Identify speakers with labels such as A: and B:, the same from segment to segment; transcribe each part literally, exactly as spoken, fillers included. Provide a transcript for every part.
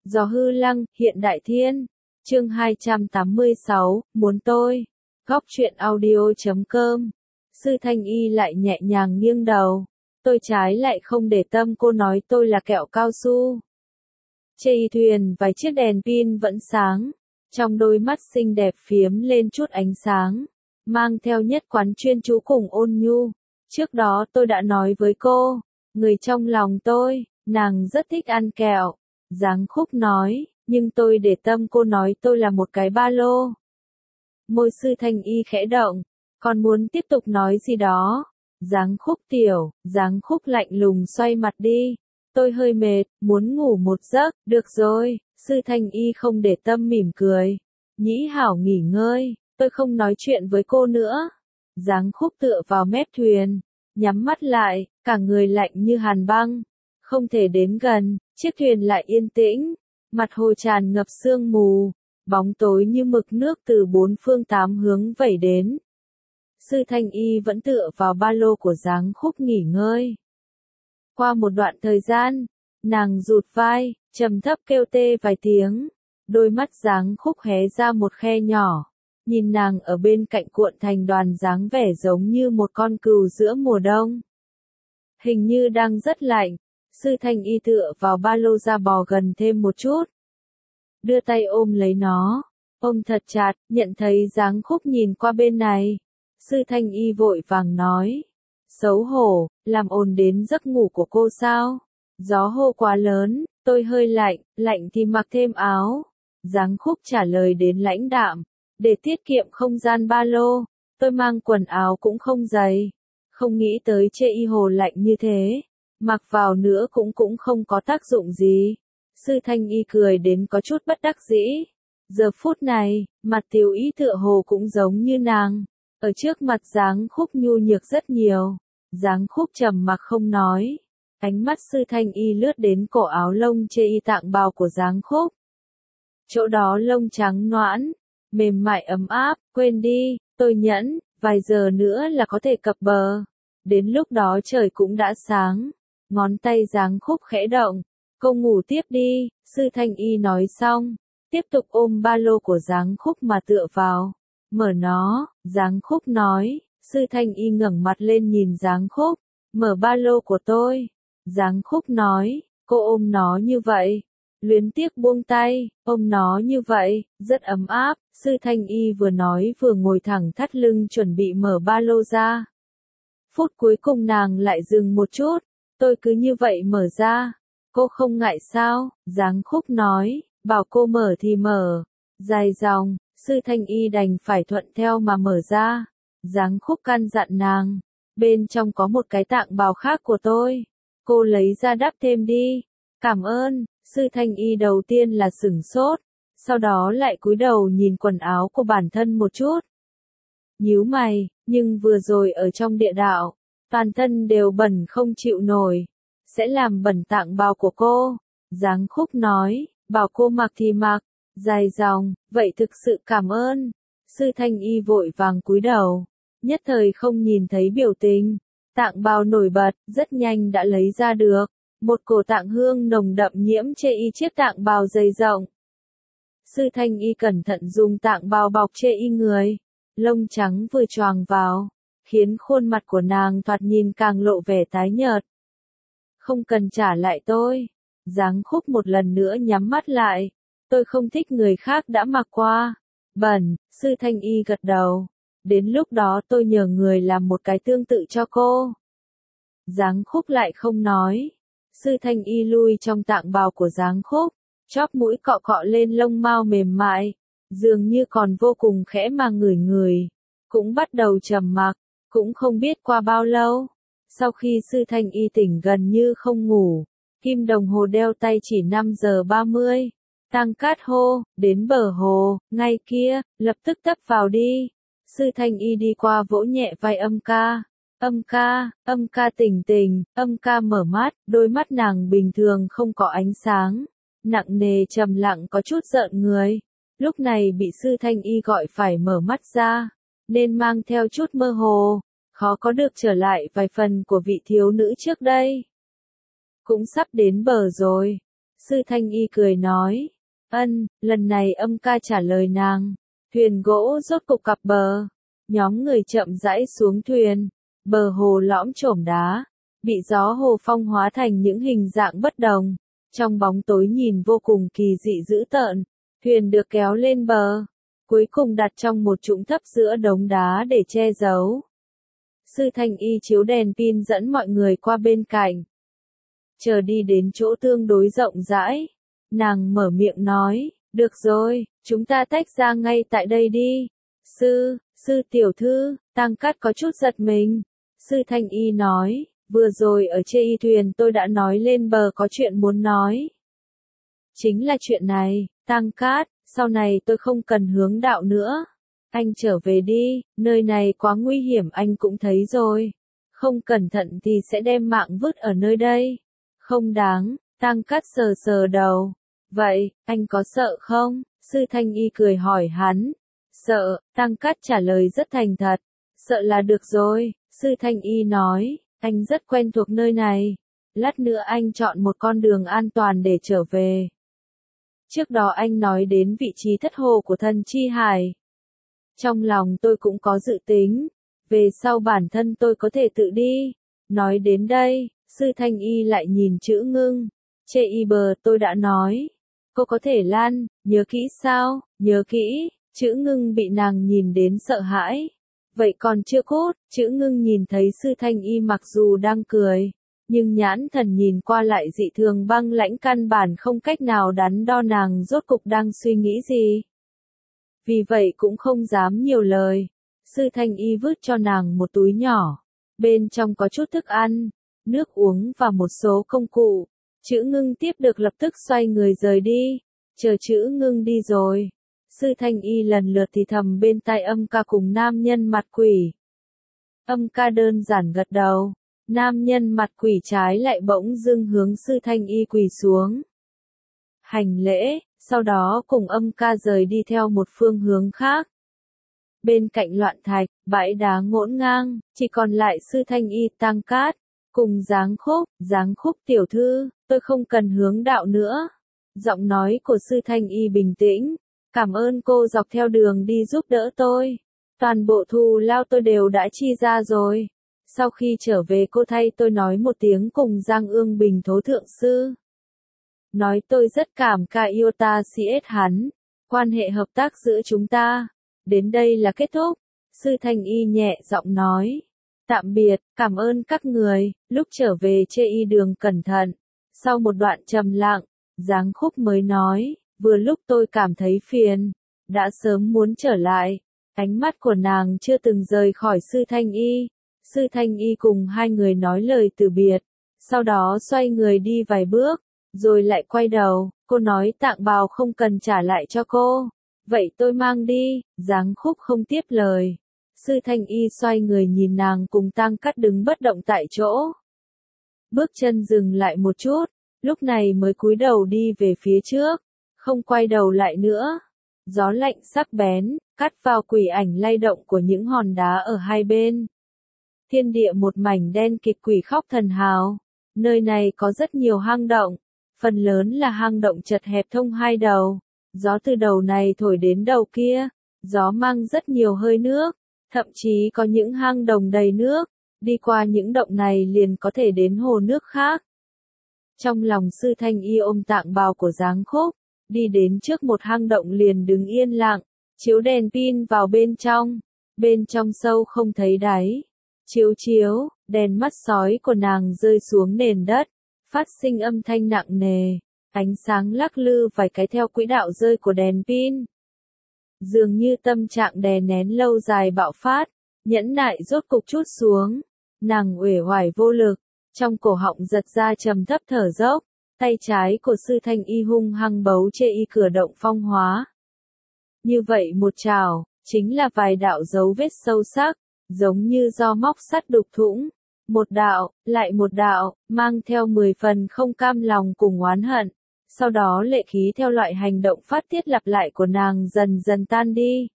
A: Gió hư lăng, hiện đại thiên. Chương hai trăm tám mươi sáu, muốn tôi. Góc truyện audio chấm com. Sư Thanh Y lại nhẹ nhàng nghiêng đầu. Tôi trái lại không để tâm cô nói tôi là kẹo cao su. Chê thuyền vài chiếc đèn pin vẫn sáng. Trong đôi mắt xinh đẹp phiếm lên chút ánh sáng. Mang theo nhất quán chuyên chú cùng ôn nhu. Trước đó tôi đã nói với cô. Người trong lòng tôi, nàng rất thích ăn kẹo. Giáng Khúc nói, nhưng tôi để tâm cô nói tôi là một cái ba lô. Môi Sư Thanh Y khẽ động, còn muốn tiếp tục nói gì đó. Giáng Khúc tiểu, Giáng Khúc lạnh lùng xoay mặt đi. Tôi hơi mệt, muốn ngủ một giấc, được rồi. Sư Thanh Y không để tâm mỉm cười. Nhĩ hảo nghỉ ngơi, tôi không nói chuyện với cô nữa. Giáng Khúc tựa vào mép thuyền, nhắm mắt lại, cả người lạnh như hàn băng. Không thể đến gần, chiếc thuyền lại yên tĩnh, mặt hồ tràn ngập sương mù, bóng tối như mực nước từ bốn phương tám hướng vẩy đến. Sư Thanh Y vẫn tựa vào ba lô của Giáng Khúc nghỉ ngơi. Qua một đoạn thời gian, nàng rụt vai, trầm thấp kêu tê vài tiếng, đôi mắt Giáng Khúc hé ra một khe nhỏ, nhìn nàng ở bên cạnh cuộn thành đoàn dáng vẻ giống như một con cừu giữa mùa đông. Hình như đang rất lạnh. Sư Thanh Y tựa vào ba lô ra bò gần thêm một chút. Đưa tay ôm lấy nó, ôm thật chặt, nhận thấy Giáng Khúc nhìn qua bên này. Sư Thanh Y vội vàng nói. Xấu hổ, làm ồn đến giấc ngủ của cô sao? Gió hô quá lớn, tôi hơi lạnh, lạnh thì mặc thêm áo. Giáng Khúc trả lời đến lãnh đạm. Để tiết kiệm không gian ba lô, tôi mang quần áo cũng không dày. Không nghĩ tới chê y hồ lạnh như thế. Mặc vào nữa cũng cũng không có tác dụng gì. Sư Thanh Y cười đến có chút bất đắc dĩ. Giờ phút này, mặt Tiểu Ý tựa hồ cũng giống như nàng. Ở trước mặt Giáng Khúc nhu nhược rất nhiều. Giáng Khúc trầm mặc không nói. Ánh mắt Sư Thanh Y lướt đến cổ áo lông chê y tạng bào của Giáng Khúc. Chỗ đó lông trắng noãn, mềm mại ấm áp, quên đi, tôi nhẫn, vài giờ nữa là có thể cập bờ. Đến lúc đó trời cũng đã sáng. Ngón tay Giáng Khúc khẽ động. Cô ngủ tiếp đi, Sư Thanh Y nói xong. Tiếp tục ôm ba lô của Giáng Khúc mà tựa vào. Mở nó, Giáng Khúc nói. Sư Thanh Y ngẩng mặt lên nhìn Giáng Khúc. Mở ba lô của tôi. Giáng Khúc nói. Cô ôm nó như vậy. Luyến tiếc buông tay, ôm nó như vậy, rất ấm áp. Sư Thanh Y vừa nói vừa ngồi thẳng thắt lưng chuẩn bị mở ba lô ra. Phút cuối cùng nàng lại dừng một chút. Tôi cứ như vậy mở ra. Cô không ngại sao? Giáng Khúc nói, bảo cô mở thì mở. Dài dòng, Sư Thanh Y đành phải thuận theo mà mở ra. Giáng Khúc căn dặn nàng. Bên trong có một cái tạng bào khác của tôi. Cô lấy ra đắp thêm đi. Cảm ơn. Sư Thanh Y đầu tiên là sửng sốt. Sau đó lại cúi đầu nhìn quần áo của bản thân một chút. Nhíu mày, nhưng vừa rồi ở trong địa đạo. Toàn thân đều bẩn không chịu nổi. Sẽ làm bẩn tạng bào của cô. Giáng Khúc nói, bảo cô mặc thì mặc. Dài dòng, vậy thực sự cảm ơn. Sư Thanh Y vội vàng cúi đầu. Nhất thời không nhìn thấy biểu tình. Tạng bào nổi bật, rất nhanh đã lấy ra được. Một cổ tạng hương nồng đậm nhiễm chê y chiếc tạng bào dày rộng. Sư Thanh Y cẩn thận dùng tạng bào bọc chê y người. Lông trắng vừa choàng vào. Khiến khuôn mặt của nàng thoạt nhìn càng lộ vẻ tái nhợt. Không cần trả lại tôi. Giáng Khúc một lần nữa nhắm mắt lại. Tôi không thích người khác đã mặc qua. Bẩn, Sư Thanh Y gật đầu. Đến lúc đó tôi nhờ người làm một cái tương tự cho cô. Giáng Khúc lại không nói. Sư Thanh Y lui trong tạng bào của Giáng Khúc. Chóp mũi cọ cọ lên lông mao mềm mại. Dường như còn vô cùng khẽ mà ngửi ngửi. Cũng bắt đầu trầm mặc. Cũng không biết qua bao lâu. Sau khi Sư Thanh Y tỉnh gần như không ngủ. Kim đồng hồ đeo tay chỉ năm giờ ba mươi. Tăng Cát hô, đến bờ hồ, ngay kia, lập tức tấp vào đi. Sư Thanh Y đi qua vỗ nhẹ vai Âm Ca. Âm Ca, Âm Ca tỉnh tỉnh, Âm Ca mở mắt, đôi mắt nàng bình thường không có ánh sáng. Nặng nề trầm lặng có chút giận người. Lúc này bị Sư Thanh Y gọi phải mở mắt ra. Nên mang theo chút mơ hồ. Khó có được trở lại vài phần của vị thiếu nữ trước đây. Cũng sắp đến bờ rồi. Sư Thanh Y cười nói. Ân, lần này âm ca trả lời nàng. Thuyền gỗ rốt cục cập bờ. Nhóm người chậm rãi xuống thuyền. Bờ hồ lõm chổm đá. Bị gió hồ phong hóa thành những hình dạng bất đồng. Trong bóng tối nhìn vô cùng kỳ dị dữ tợn. Thuyền được kéo lên bờ. Cuối cùng đặt trong một trũng thấp giữa đống đá để che giấu. Sư Thanh Y chiếu đèn pin dẫn mọi người qua bên cạnh. Chờ đi đến chỗ tương đối rộng rãi. Nàng mở miệng nói, được rồi, chúng ta tách ra ngay tại đây đi. Sư, sư tiểu thư, Tăng Cát có chút giật mình. Sư Thanh Y nói, vừa rồi ở chê y thuyền tôi đã nói lên bờ có chuyện muốn nói. Chính là chuyện này, Tăng Cát, sau này tôi không cần hướng đạo nữa. Anh trở về đi, nơi này quá nguy hiểm anh cũng thấy rồi. Không cẩn thận thì sẽ đem mạng vứt ở nơi đây. Không đáng, Tăng Cát sờ sờ đầu. Vậy, anh có sợ không? Sư Thanh Y cười hỏi hắn. Sợ, Tăng Cát trả lời rất thành thật. Sợ là được rồi, Sư Thanh Y nói, anh rất quen thuộc nơi này. Lát nữa anh chọn một con đường an toàn để trở về. Trước đó anh nói đến vị trí thất hồ của Thần Chi Hải. Trong lòng tôi cũng có dự tính. Về sau bản thân tôi có thể tự đi. Nói đến đây, Sư Thanh Y lại nhìn chữ Ngưng. Chê y bờ tôi đã nói. Cô có thể lan, nhớ kỹ sao, nhớ kỹ. Chữ Ngưng bị nàng nhìn đến sợ hãi. Vậy còn chưa cốt, chữ Ngưng nhìn thấy Sư Thanh Y mặc dù đang cười. Nhưng nhãn thần nhìn qua lại dị thường băng lãnh, căn bản không cách nào đắn đo nàng rốt cục đang suy nghĩ gì. Vì vậy cũng không dám nhiều lời. Sư Thanh Y vứt cho nàng một túi nhỏ. Bên trong có chút thức ăn, nước uống và một số công cụ. Chữ Ngưng tiếp được lập tức xoay người rời đi. Chờ chữ Ngưng đi rồi. Sư Thanh Y lần lượt thì thầm bên tai Âm Ca cùng nam nhân mặt quỷ. Âm Ca đơn giản gật đầu. Nam nhân mặt quỷ trái lại bỗng dưng hướng Sư Thanh Y quỳ xuống. Hành lễ, sau đó cùng Âm Ca rời đi theo một phương hướng khác. Bên cạnh loạn thạch, bãi đá ngổn ngang, chỉ còn lại Sư Thanh Y, Tăng Cát, cùng Giáng Khúc. Giáng Khúc tiểu thư, tôi không cần hướng đạo nữa. Giọng nói của Sư Thanh Y bình tĩnh. Cảm ơn cô dọc theo đường đi giúp đỡ tôi. Toàn bộ thù lao tôi đều đã chi ra rồi. Sau khi trở về cô thay tôi nói một tiếng cùng Giang Ương Bình Thố Thượng Sư. Nói tôi rất cảm ca yêu ta xê ét hắn. Quan hệ hợp tác giữa chúng ta. Đến đây là kết thúc. Sư Thanh Y nhẹ giọng nói. Tạm biệt, cảm ơn các người. Lúc trở về chê y đường cẩn thận. Sau một đoạn trầm lặng, Giáng Khúc mới nói. Vừa lúc tôi cảm thấy phiền. Đã sớm muốn trở lại. Ánh mắt của nàng chưa từng rời khỏi Sư Thanh Y. Sư Thanh Y cùng hai người nói lời từ biệt. Sau đó xoay người đi vài bước. Rồi lại quay đầu. Cô nói tạng bào không cần trả lại cho cô. Vậy tôi mang đi. Giáng Khúc không tiếp lời. Sư Thanh Y xoay người nhìn nàng cùng Tăng Cát đứng bất động tại chỗ. Bước chân dừng lại một chút. Lúc này mới cúi đầu đi về phía trước. Không quay đầu lại nữa. Gió lạnh sắc bén, cắt vào quỷ ảnh lay động của những hòn đá ở hai bên. Thiên địa một mảnh đen kịt, quỷ khóc thần hào. Nơi này có rất nhiều hang động. Phần lớn là hang động chật hẹp thông hai đầu. Gió từ đầu này thổi đến đầu kia. Gió mang rất nhiều hơi nước. Thậm chí có những hang động đầy nước. Đi qua những động này liền có thể đến hồ nước khác. Trong lòng Sư Thanh Y ôm tạng bào của Giáng Khúc. Đi đến trước một hang động liền đứng yên lặng. Chiếu đèn pin vào bên trong. Bên trong sâu không thấy đáy. Chiếu chiếu, đèn mắt sói của nàng rơi xuống nền đất. Phát sinh âm thanh nặng nề. Ánh sáng lắc lư vài cái theo quỹ đạo rơi của đèn pin. Dường như tâm trạng đè nén lâu dài bạo phát. Nhẫn nại rốt cục chút xuống. Nàng uể oải vô lực. Trong cổ họng giật ra trầm thấp thở dốc. Tay trái của Sư Thanh Y hung hăng bấu chê y cửa động phong hóa. Như vậy một trào, chính là vài đạo dấu vết sâu sắc, giống như do móc sắt đục thủng. Một đạo, lại một đạo, mang theo mười phần không cam lòng cùng oán hận. Sau đó lệ khí theo loại hành động phát tiết lặp lại của nàng dần dần tan đi.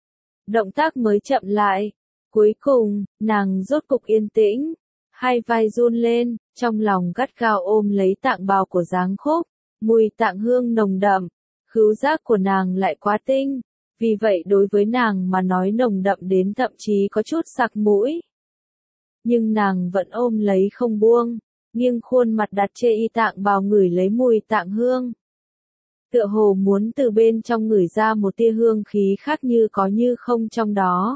A: Động tác mới chậm lại. Cuối cùng, nàng rốt cục yên tĩnh. Hai vai run lên, trong lòng gắt gao ôm lấy tạng bào của Giáng Khúc. mùi tạng hương nồng đậm, khứu giác của nàng lại quá tinh, vì vậy đối với nàng mà nói nồng đậm đến thậm chí có chút sặc mũi. Nhưng nàng vẫn ôm lấy không buông, nghiêng khuôn mặt đặt chê y tạng bào ngửi lấy mùi tạng hương. Tựa hồ muốn từ bên trong ngửi ra một tia hương khí khác như có như không trong đó.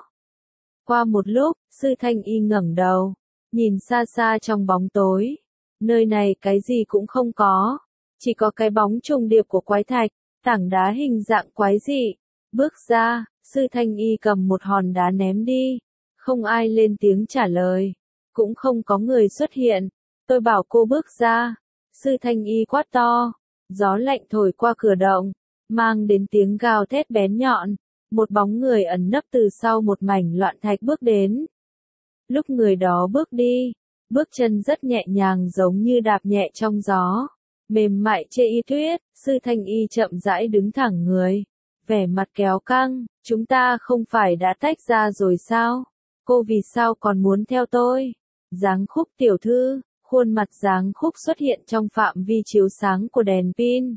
A: Qua một lúc, sư thanh y ngẩng đầu, nhìn xa xa trong bóng tối. Nơi này cái gì cũng không có, chỉ có cái bóng trùng điệp của quái thạch, tảng đá hình dạng quái dị. Bước ra, sư thanh y cầm một hòn đá ném đi, không ai lên tiếng trả lời, cũng không có người xuất hiện. Tôi bảo cô bước ra, sư thanh y quát to, gió lạnh thổi qua cửa động, mang đến tiếng gào thét bén nhọn, một bóng người ẩn nấp từ sau một mảnh loạn thạch bước đến. Lúc người đó bước đi, bước chân rất nhẹ nhàng giống như đạp nhẹ trong gió, mềm mại chê y tuyết, sư thanh y chậm rãi đứng thẳng người, vẻ mặt kéo căng, chúng ta không phải đã tách ra rồi sao? Cô vì sao còn muốn theo tôi? Giáng Khúc tiểu thư, khuôn mặt Giáng Khúc xuất hiện trong phạm vi chiếu sáng của đèn pin.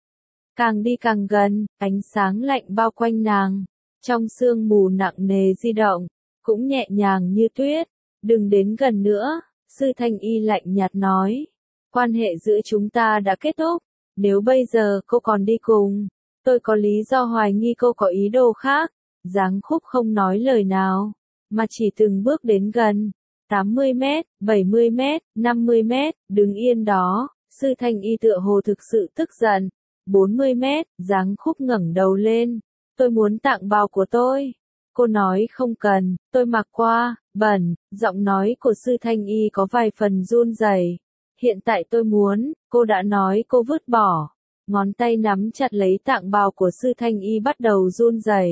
A: Càng đi càng gần, ánh sáng lạnh bao quanh nàng, trong sương mù nặng nề di động, cũng nhẹ nhàng như tuyết. Đừng đến gần nữa, sư thanh y lạnh nhạt nói. Quan hệ giữa chúng ta đã kết thúc, nếu bây giờ cô còn đi cùng, tôi có lý do hoài nghi cô có ý đồ khác. Giáng Khúc không nói lời nào, mà chỉ từng bước đến gần. tám mươi mét, bảy mươi mét, năm mươi mét, đứng yên đó, sư thanh y tựa hồ thực sự tức giận. bốn mươi mét, Giáng Khúc ngẩng đầu lên. Tôi muốn tặng bào của tôi. Cô nói không cần, tôi mặc qua, bẩn, giọng nói của sư thanh y có vài phần run rẩy. Hiện tại tôi muốn, cô đã nói cô vứt bỏ. Ngón tay nắm chặt lấy tạng bào của sư thanh y bắt đầu run rẩy.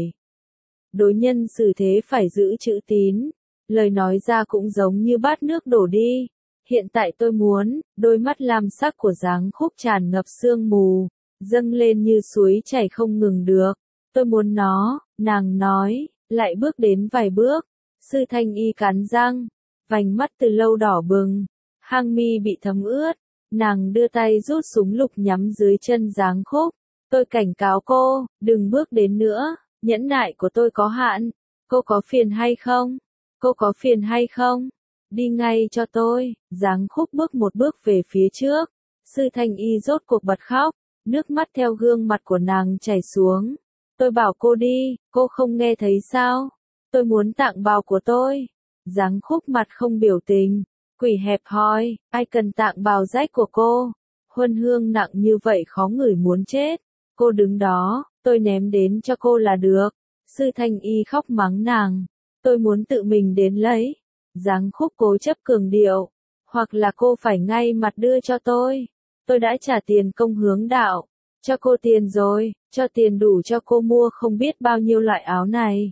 A: Đối nhân xử thế phải giữ chữ tín. Lời nói ra cũng giống như bát nước đổ đi. Hiện tại tôi muốn, đôi mắt lam sắc của Giáng Khúc tràn ngập sương mù, dâng lên như suối chảy không ngừng được. Tôi muốn nó, nàng nói, lại bước đến vài bước. Sư thanh y cắn răng, vành mắt từ lâu đỏ bừng, hang mi bị thấm ướt. Nàng đưa tay rút súng lục nhắm dưới chân Giáng Khúc. Tôi cảnh cáo cô, đừng bước đến nữa, nhẫn nại của tôi có hạn. Cô có phiền hay không? Cô có phiền hay không? Đi ngay cho tôi. Giáng Khúc bước một bước về phía trước. Sư thanh y rốt cuộc bật khóc, nước mắt theo gương mặt của nàng chảy xuống. Tôi bảo cô đi, cô không nghe thấy sao? Tôi muốn tặng bào của tôi. Giáng Khúc mặt không biểu tình, quỷ hẹp hòi, ai cần tặng bào rách của cô? Huân hương nặng như vậy khó ngửi muốn chết. Cô đứng đó, tôi ném đến cho cô là được. Sư thanh y khóc mắng nàng. Tôi muốn tự mình đến lấy. Giáng Khúc cố chấp cường điệu. Hoặc là cô phải ngay mặt đưa cho tôi. Tôi đã trả tiền công hướng đạo. Cho cô tiền rồi, cho tiền đủ cho cô mua không biết bao nhiêu loại áo này.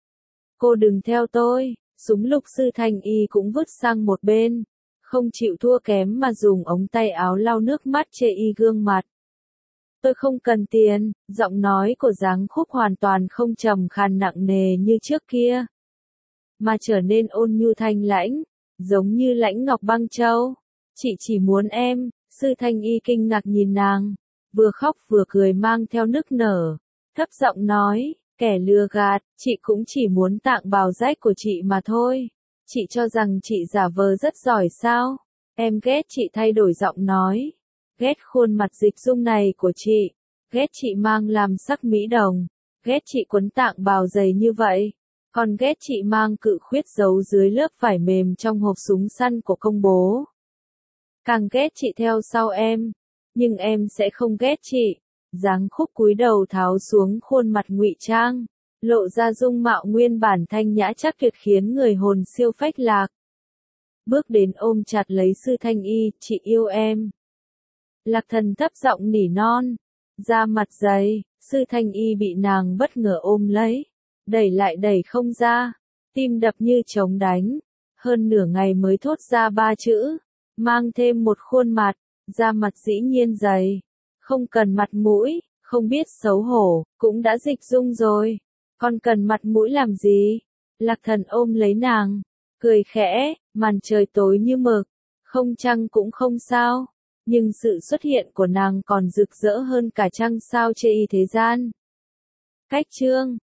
A: Cô đừng theo tôi. Súng lục sư thanh y cũng vứt sang một bên. Không chịu thua kém mà dùng ống tay áo lau nước mắt chê y gương mặt. Tôi không cần tiền, giọng nói của Giáng Khúc hoàn toàn không trầm khàn nặng nề như trước kia, mà trở nên ôn nhu thanh lãnh, giống như lãnh ngọc băng châu. Chị chỉ muốn em, sư thanh y kinh ngạc nhìn nàng, vừa khóc vừa cười mang theo nức nở, thấp giọng nói, kẻ lừa gạt, chị cũng chỉ muốn tặng bào rách của chị mà thôi. Chị cho rằng chị giả vờ rất giỏi sao? Em ghét chị thay đổi giọng nói. Ghét khuôn mặt dịch dung này của chị. Ghét chị mang làm sắc mỹ đồng. Ghét chị quấn tạng bào dày như vậy. Còn ghét chị mang cự khuyết giấu dưới lớp vải mềm trong hộp súng săn của công bố. Càng ghét chị theo sau em. Nhưng em sẽ không ghét chị. Giáng Khúc cúi đầu tháo xuống khuôn mặt ngụy trang, lộ ra dung mạo nguyên bản thanh nhã chắc tuyệt khiến người hồn siêu phách lạc. Bước đến ôm chặt lấy sư thanh y, chị yêu em. Lạc Thần thấp giọng nỉ non, da mặt dày, sư thanh y bị nàng bất ngờ ôm lấy, đẩy lại đẩy không ra, tim đập như trống đánh, hơn nửa ngày mới thốt ra ba chữ, mang thêm một khuôn mặt, da mặt dĩ nhiên dày, không cần mặt mũi, không biết xấu hổ, cũng đã dịch dung rồi, còn cần mặt mũi làm gì? Lạc Thần ôm lấy nàng, cười khẽ, màn trời tối như mực, không trăng cũng không sao, nhưng sự xuất hiện của nàng còn rực rỡ hơn cả trăng sao chê y thế gian. Cách chương